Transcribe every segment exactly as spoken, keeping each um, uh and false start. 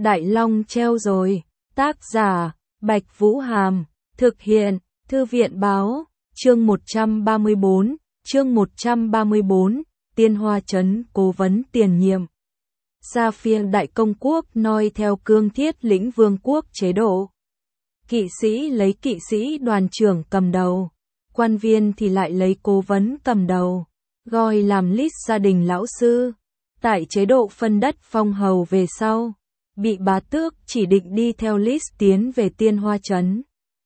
Đại Long treo rồi. Tác giả, Bạch Vũ Hàm. Thực hiện, Thư viện Báo. Chương một trăm ba mươi bốn. Chương một trăm ba mươi bốn. Tiên Hoa Trấn cố vấn tiền nhiệm. Gia phiên Đại Công Quốc noi theo cương thiết lĩnh vương quốc chế độ. Kỵ sĩ lấy kỵ sĩ đoàn trưởng cầm đầu. Quan viên thì lại lấy cố vấn cầm đầu. Gọi làm list gia đình lão sư. Tại chế độ phân đất phong hầu về sau. Bị bá tước chỉ định đi theo list tiến về Tiên Hoa Trấn.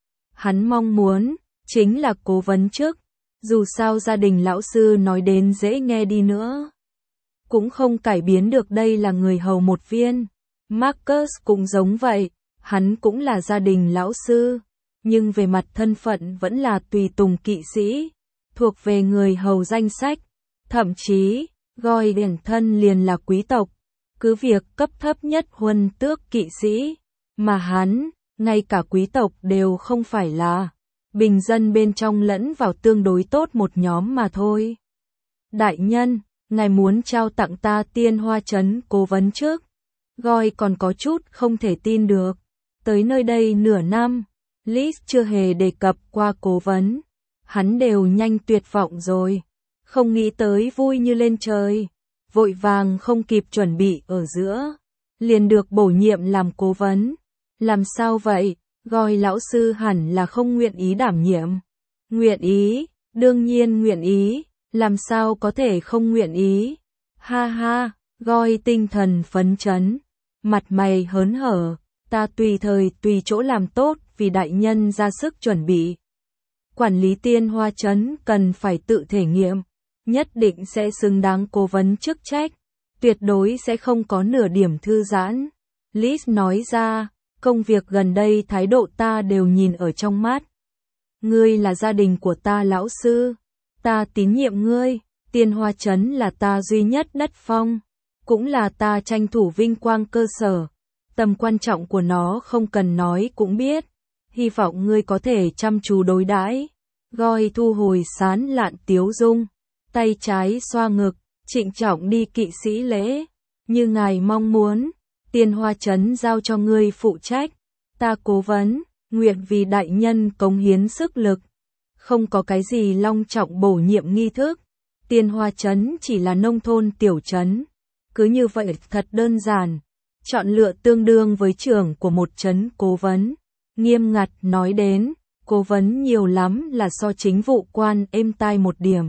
Hắn mong muốn, chính là cố vấn chức. Dù sao gia đình lão sư nói đến dễ nghe đi nữa. Cũng không cải biến được đây là người hầu một viên. Marcus cũng giống vậy, hắn cũng là gia đình lão sư. Nhưng về mặt thân phận vẫn là tùy tùng kỵ sĩ. Thuộc về người hầu danh sách. Thậm chí, gọi điển thân liền là quý tộc. Cứ việc cấp thấp nhất huân tước kỵ sĩ. Mà hắn, ngay cả quý tộc đều không phải là. Bình dân bên trong lẫn vào tương đối tốt một nhóm mà thôi. Đại nhân, ngài muốn trao tặng ta Tiên Hoa Trấn cố vấn trước. Gọi còn có chút không thể tin được. Tới nơi đây nửa năm, Liz chưa hề đề cập qua cố vấn. Hắn đều nhanh tuyệt vọng rồi. Không nghĩ tới vui như lên trời. Vội vàng không kịp chuẩn bị ở giữa. Liền được bổ nhiệm làm cố vấn. Làm sao vậy? Gọi lão sư hẳn là không nguyện ý đảm nhiệm. Nguyện ý, đương nhiên nguyện ý. Làm sao có thể không nguyện ý? Ha ha, gọi tinh thần phấn chấn. Mặt mày hớn hở. Ta tùy thời tùy chỗ làm tốt vì đại nhân ra sức chuẩn bị. Quản lý Tiên Hoa Trấn cần phải tự thể nghiệm. Nhất định sẽ xứng đáng cố vấn chức trách. Tuyệt đối sẽ không có nửa điểm thư giãn. Liz nói ra, công việc gần đây thái độ ta đều nhìn ở trong mắt. Ngươi là gia đình của ta lão sư. Ta tín nhiệm ngươi. Tiên Hoa Trấn là ta duy nhất đất phong. Cũng là ta tranh thủ vinh quang cơ sở. Tầm quan trọng của nó không cần nói cũng biết. Hy vọng ngươi có thể chăm chú đối đãi. Gọi thu hồi sán lạn tiếu dung. Tay trái xoa ngực, trịnh trọng đi kỵ sĩ lễ. Như ngài mong muốn, Tiên Hoa Trấn giao cho ngươi phụ trách. Ta cố vấn, nguyện vì đại nhân cống hiến sức lực. Không có cái gì long trọng bổ nhiệm nghi thức. Tiên Hoa Trấn chỉ là nông thôn tiểu trấn. Cứ như vậy thật đơn giản. Chọn lựa tương đương với trưởng của một trấn cố vấn. Nghiêm ngặt nói đến, cố vấn nhiều lắm là so chính vụ quan êm tai một điểm.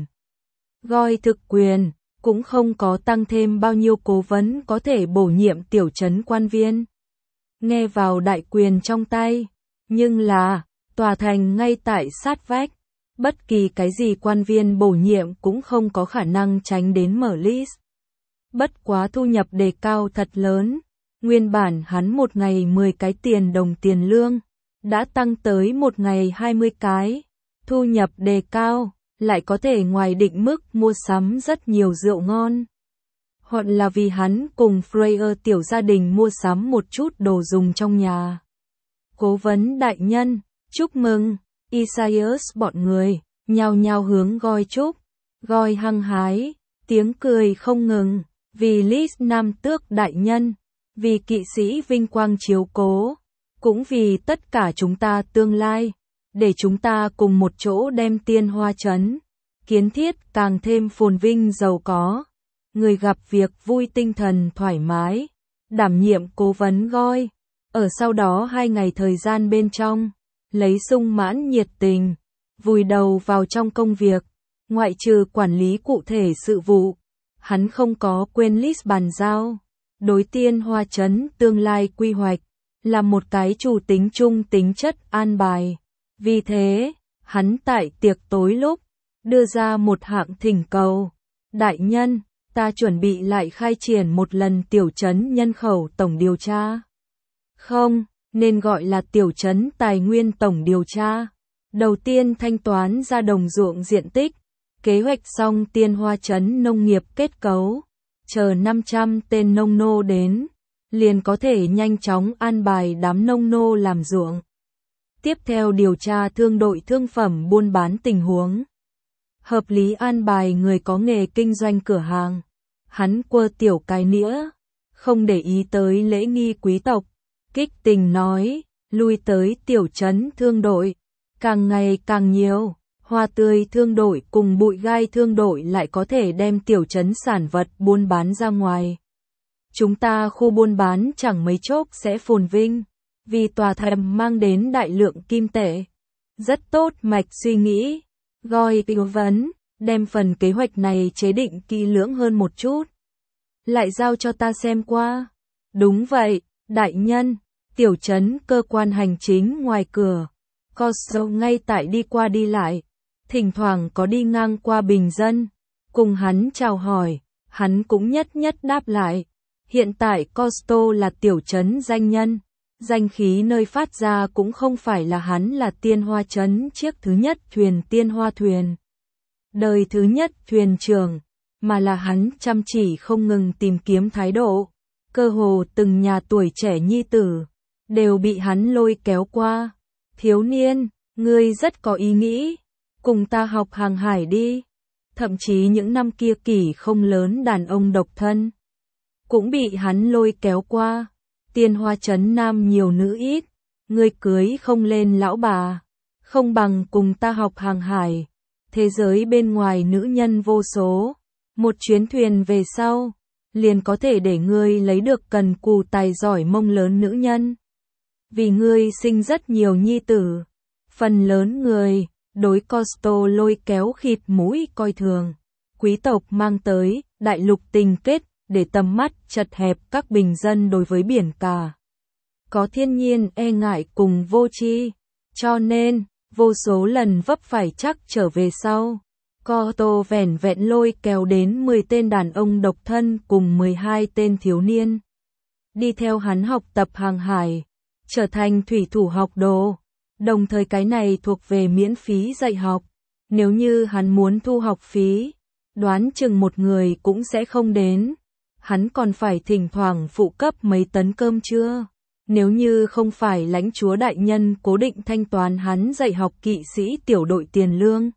Gọi thực quyền, cũng không có tăng thêm bao nhiêu cố vấn có thể bổ nhiệm tiểu trấn quan viên. Nghe vào đại quyền trong tay, nhưng là, tòa thành ngay tại sát vách. Bất kỳ cái gì quan viên bổ nhiệm cũng không có khả năng tránh đến mở list. Bất quá thu nhập đề cao thật lớn. Nguyên bản hắn một ngày mười cái tiền đồng tiền lương, đã tăng tới một ngày hai mươi cái. Thu nhập đề cao, lại có thể ngoài định mức mua sắm rất nhiều rượu ngon. Hoặc là vì hắn cùng Freya tiểu gia đình mua sắm một chút đồ dùng trong nhà. Cố vấn đại nhân, chúc mừng, Isaias bọn người, nhao nhao hướng Gọi chúc. Gọi hăng hái, tiếng cười không ngừng, vì Liz nam tước đại nhân. Vì kỵ sĩ vinh quang chiếu cố, cũng vì tất cả chúng ta tương lai, để chúng ta cùng một chỗ đem Tiên Hoa Trấn, kiến thiết càng thêm phồn vinh giàu có. Người gặp việc vui tinh thần thoải mái, đảm nhiệm cố vấn Gọi. Ở sau đó hai ngày thời gian bên trong, lấy sung mãn nhiệt tình, vùi đầu vào trong công việc, ngoại trừ quản lý cụ thể sự vụ. Hắn không có quên list bàn giao. Đối Tiên Hoa Trấn tương lai quy hoạch, là một cái chủ tính chung tính chất an bài. Vì thế, hắn tại tiệc tối lúc, đưa ra một hạng thỉnh cầu. Đại nhân, ta chuẩn bị lại khai triển một lần tiểu trấn nhân khẩu tổng điều tra. Không, nên gọi là tiểu trấn tài nguyên tổng điều tra. Đầu tiên thanh toán ra đồng ruộng diện tích, kế hoạch xong Tiên Hoa Trấn nông nghiệp kết cấu. Chờ năm trăm tên nông nô đến, liền có thể nhanh chóng an bài đám nông nô làm ruộng. Tiếp theo điều tra thương đội thương phẩm buôn bán tình huống. Hợp lý an bài người có nghề kinh doanh cửa hàng. Hắn quơ tiểu cái nĩa. không để ý tới lễ nghi quý tộc, kích tình nói, lui tới tiểu trấn thương đội, càng ngày càng nhiều, hoa tươi thương đội cùng bụi gai thương đội lại có thể đem tiểu trấn sản vật buôn bán ra ngoài. Chúng ta khu buôn bán chẳng mấy chốc sẽ phồn vinh, vì tòa thềm mang đến đại lượng kim tệ. Rất tốt mạch suy nghĩ, Goi tư vấn, đem phần kế hoạch này chế định kỹ lưỡng hơn một chút. Lại giao cho ta xem qua. Đúng vậy, đại nhân, tiểu trấn cơ quan hành chính ngoài cửa. Costco ngay tại đi qua đi lại, thỉnh thoảng có đi ngang qua bình dân, cùng hắn chào hỏi, hắn cũng nhất nhất đáp lại. Hiện tại Costco là tiểu trấn danh nhân, danh khí nơi phát ra cũng không phải là hắn là tiên hoa trấn chiếc thứ nhất thuyền tiên hoa thuyền, đời thứ nhất thuyền trưởng, mà là hắn chăm chỉ không ngừng tìm kiếm thái độ, cơ hồ từng nhà tuổi trẻ nhi tử, đều bị hắn lôi kéo qua. Thiếu niên, ngươi rất có ý nghĩ, cùng ta học hàng hải đi. Thậm chí những năm kia kỷ không lớn đàn ông độc thân, cũng bị hắn lôi kéo qua. Tiên hoa trấn nam nhiều nữ ít, ngươi cưới không lên lão bà, không bằng cùng ta học hàng hải. Thế giới bên ngoài nữ nhân vô số, một chuyến thuyền về sau, liền có thể để ngươi lấy được cần cù tài giỏi mông lớn nữ nhân. Vì ngươi sinh rất nhiều nhi tử, phần lớn người, đối Costco lôi kéo khịt mũi coi thường. Quý tộc mang tới, đại lục tình kết, để tầm mắt chật hẹp các bình dân đối với biển cả. Có thiên nhiên e ngại cùng vô tri, cho nên, vô số lần vấp phải chắc trở về sau. Costco vẻn vẹn lôi kéo đến mười tên đàn ông độc thân cùng mười hai tên thiếu niên. Đi theo hắn học tập hàng hải, trở thành thủy thủ học đồ. Đồng thời cái này thuộc về miễn phí dạy học. Nếu như hắn muốn thu học phí, đoán chừng một người cũng sẽ không đến. Hắn còn phải thỉnh thoảng phụ cấp mấy tấn cơm trưa. Nếu như không phải lãnh chúa đại nhân cố định thanh toán hắn dạy học kỵ sĩ tiểu đội tiền lương,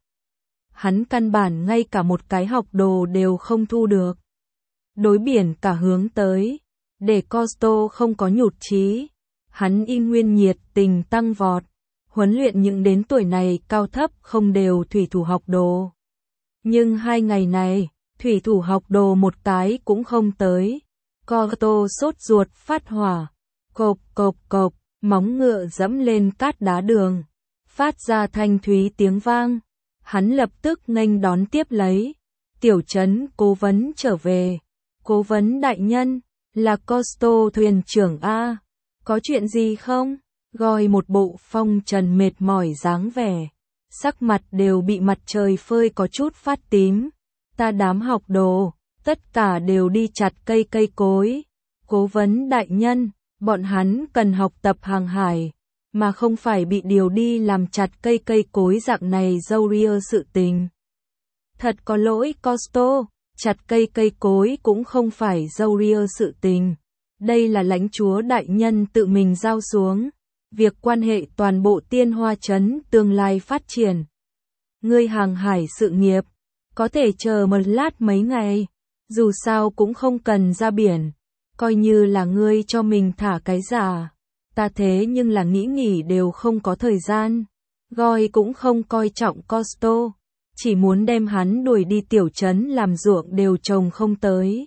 hắn căn bản ngay cả một cái học đồ đều không thu được. Đối biển cả hướng tới, để Costco không có nhụt chí, hắn y nguyên nhiệt tình tăng vọt, huấn luyện những đến tuổi này cao thấp không đều thủy thủ học đồ. Nhưng hai ngày này, thủy thủ học đồ một cái cũng không tới. Costco sốt ruột phát hỏa, cộp cộp cộp, móng ngựa dẫm lên cát đá đường, phát ra thanh thúy tiếng vang. Hắn lập tức nghênh đón tiếp lấy. Tiểu trấn cố vấn trở về. Cố vấn đại nhân, là Costco thuyền trưởng A. Có chuyện gì không? Goi một bộ phong trần mệt mỏi dáng vẻ. Sắc mặt đều bị mặt trời phơi có chút phát tím. Ta đám học đồ, tất cả đều đi chặt cây cây cối. Cố vấn đại nhân, bọn hắn cần học tập hàng hải, mà không phải bị điều đi làm chặt cây cây cối dạng này dâu ria sự tình. Thật có lỗi Costco, chặt cây cây cối cũng không phải dâu ria sự tình. Đây là lãnh chúa đại nhân tự mình giao xuống. Việc quan hệ toàn bộ tiên hoa trấn tương lai phát triển. Ngươi hàng hải sự nghiệp, có thể chờ một lát mấy ngày, dù sao cũng không cần ra biển. Coi như là ngươi cho mình thả cái giả. Ta thế nhưng là nghĩ nghỉ đều không có thời gian. Goi cũng không coi trọng Costco, chỉ muốn đem hắn đuổi đi tiểu trấn làm ruộng đều trồng không tới.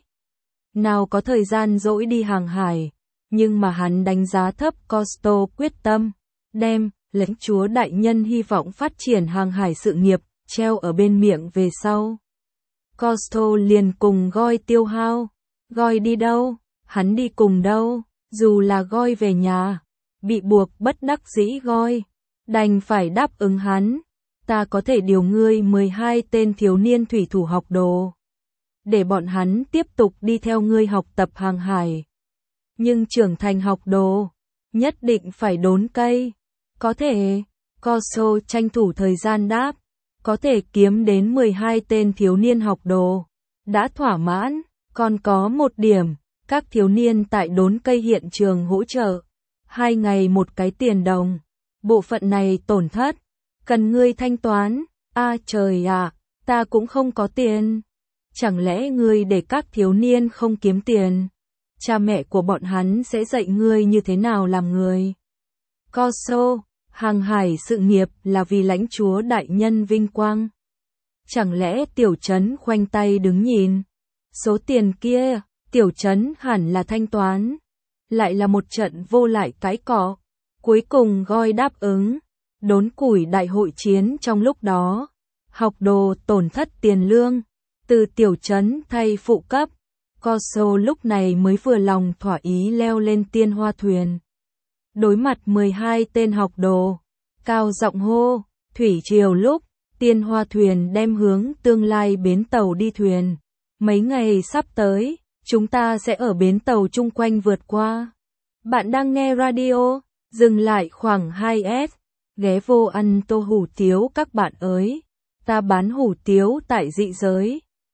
Nào có thời gian dỗi đi hàng hải, nhưng mà hắn đánh giá thấp Costco quyết tâm, đem lãnh chúa đại nhân hy vọng phát triển hàng hải sự nghiệp, treo ở bên miệng về sau. Costco liền cùng Goi tiêu hao. Goi đi đâu? Hắn đi cùng đâu? Dù là Goi về nhà, bị buộc bất đắc dĩ Goi, đành phải đáp ứng hắn. Ta có thể điều ngươi mười hai tên thiếu niên thủy thủ học đồ, để bọn hắn tiếp tục đi theo ngươi học tập hàng hải. Nhưng trưởng thành học đồ, nhất định phải đốn cây. Có thể, Costco tranh thủ thời gian đáp, có thể kiếm đến mười hai tên thiếu niên học đồ. Đã thỏa mãn, còn có một điểm, các thiếu niên tại đốn cây hiện trường hỗ trợ. Hai ngày một cái tiền đồng. Bộ phận này tổn thất, cần ngươi thanh toán. A à, trời ạ, à, ta cũng không có tiền. Chẳng lẽ ngươi để các thiếu niên không kiếm tiền? cha mẹ của bọn hắn sẽ dạy ngươi như thế nào làm người. Corso, hàng hải sự nghiệp là vì lãnh chúa đại nhân vinh quang. Chẳng lẽ Tiểu Trấn khoanh tay đứng nhìn? Số tiền kia, Tiểu Trấn hẳn là thanh toán. Lại là một trận vô lại cãi cọ. Cuối cùng Goi đáp ứng. Đốn củi đại hội chiến trong lúc đó. Học đồ tổn thất tiền lương. Từ Tiểu Trấn thay phụ cấp. Corso lúc này mới vừa lòng thỏa ý leo lên tiên hoa thuyền. Đối mặt mười hai tên học đồ. Cao giọng hô. Thủy triều lúc. Tiên hoa thuyền đem hướng tương lai bến tàu đi thuyền. Mấy ngày sắp tới, chúng ta sẽ ở bến tàu chung quanh vượt qua. Bạn đang nghe radio, dừng lại khoảng hai S. Ghé vô ăn tô hủ tiếu các bạn ơi. Ta bán hủ tiếu tại dị giới.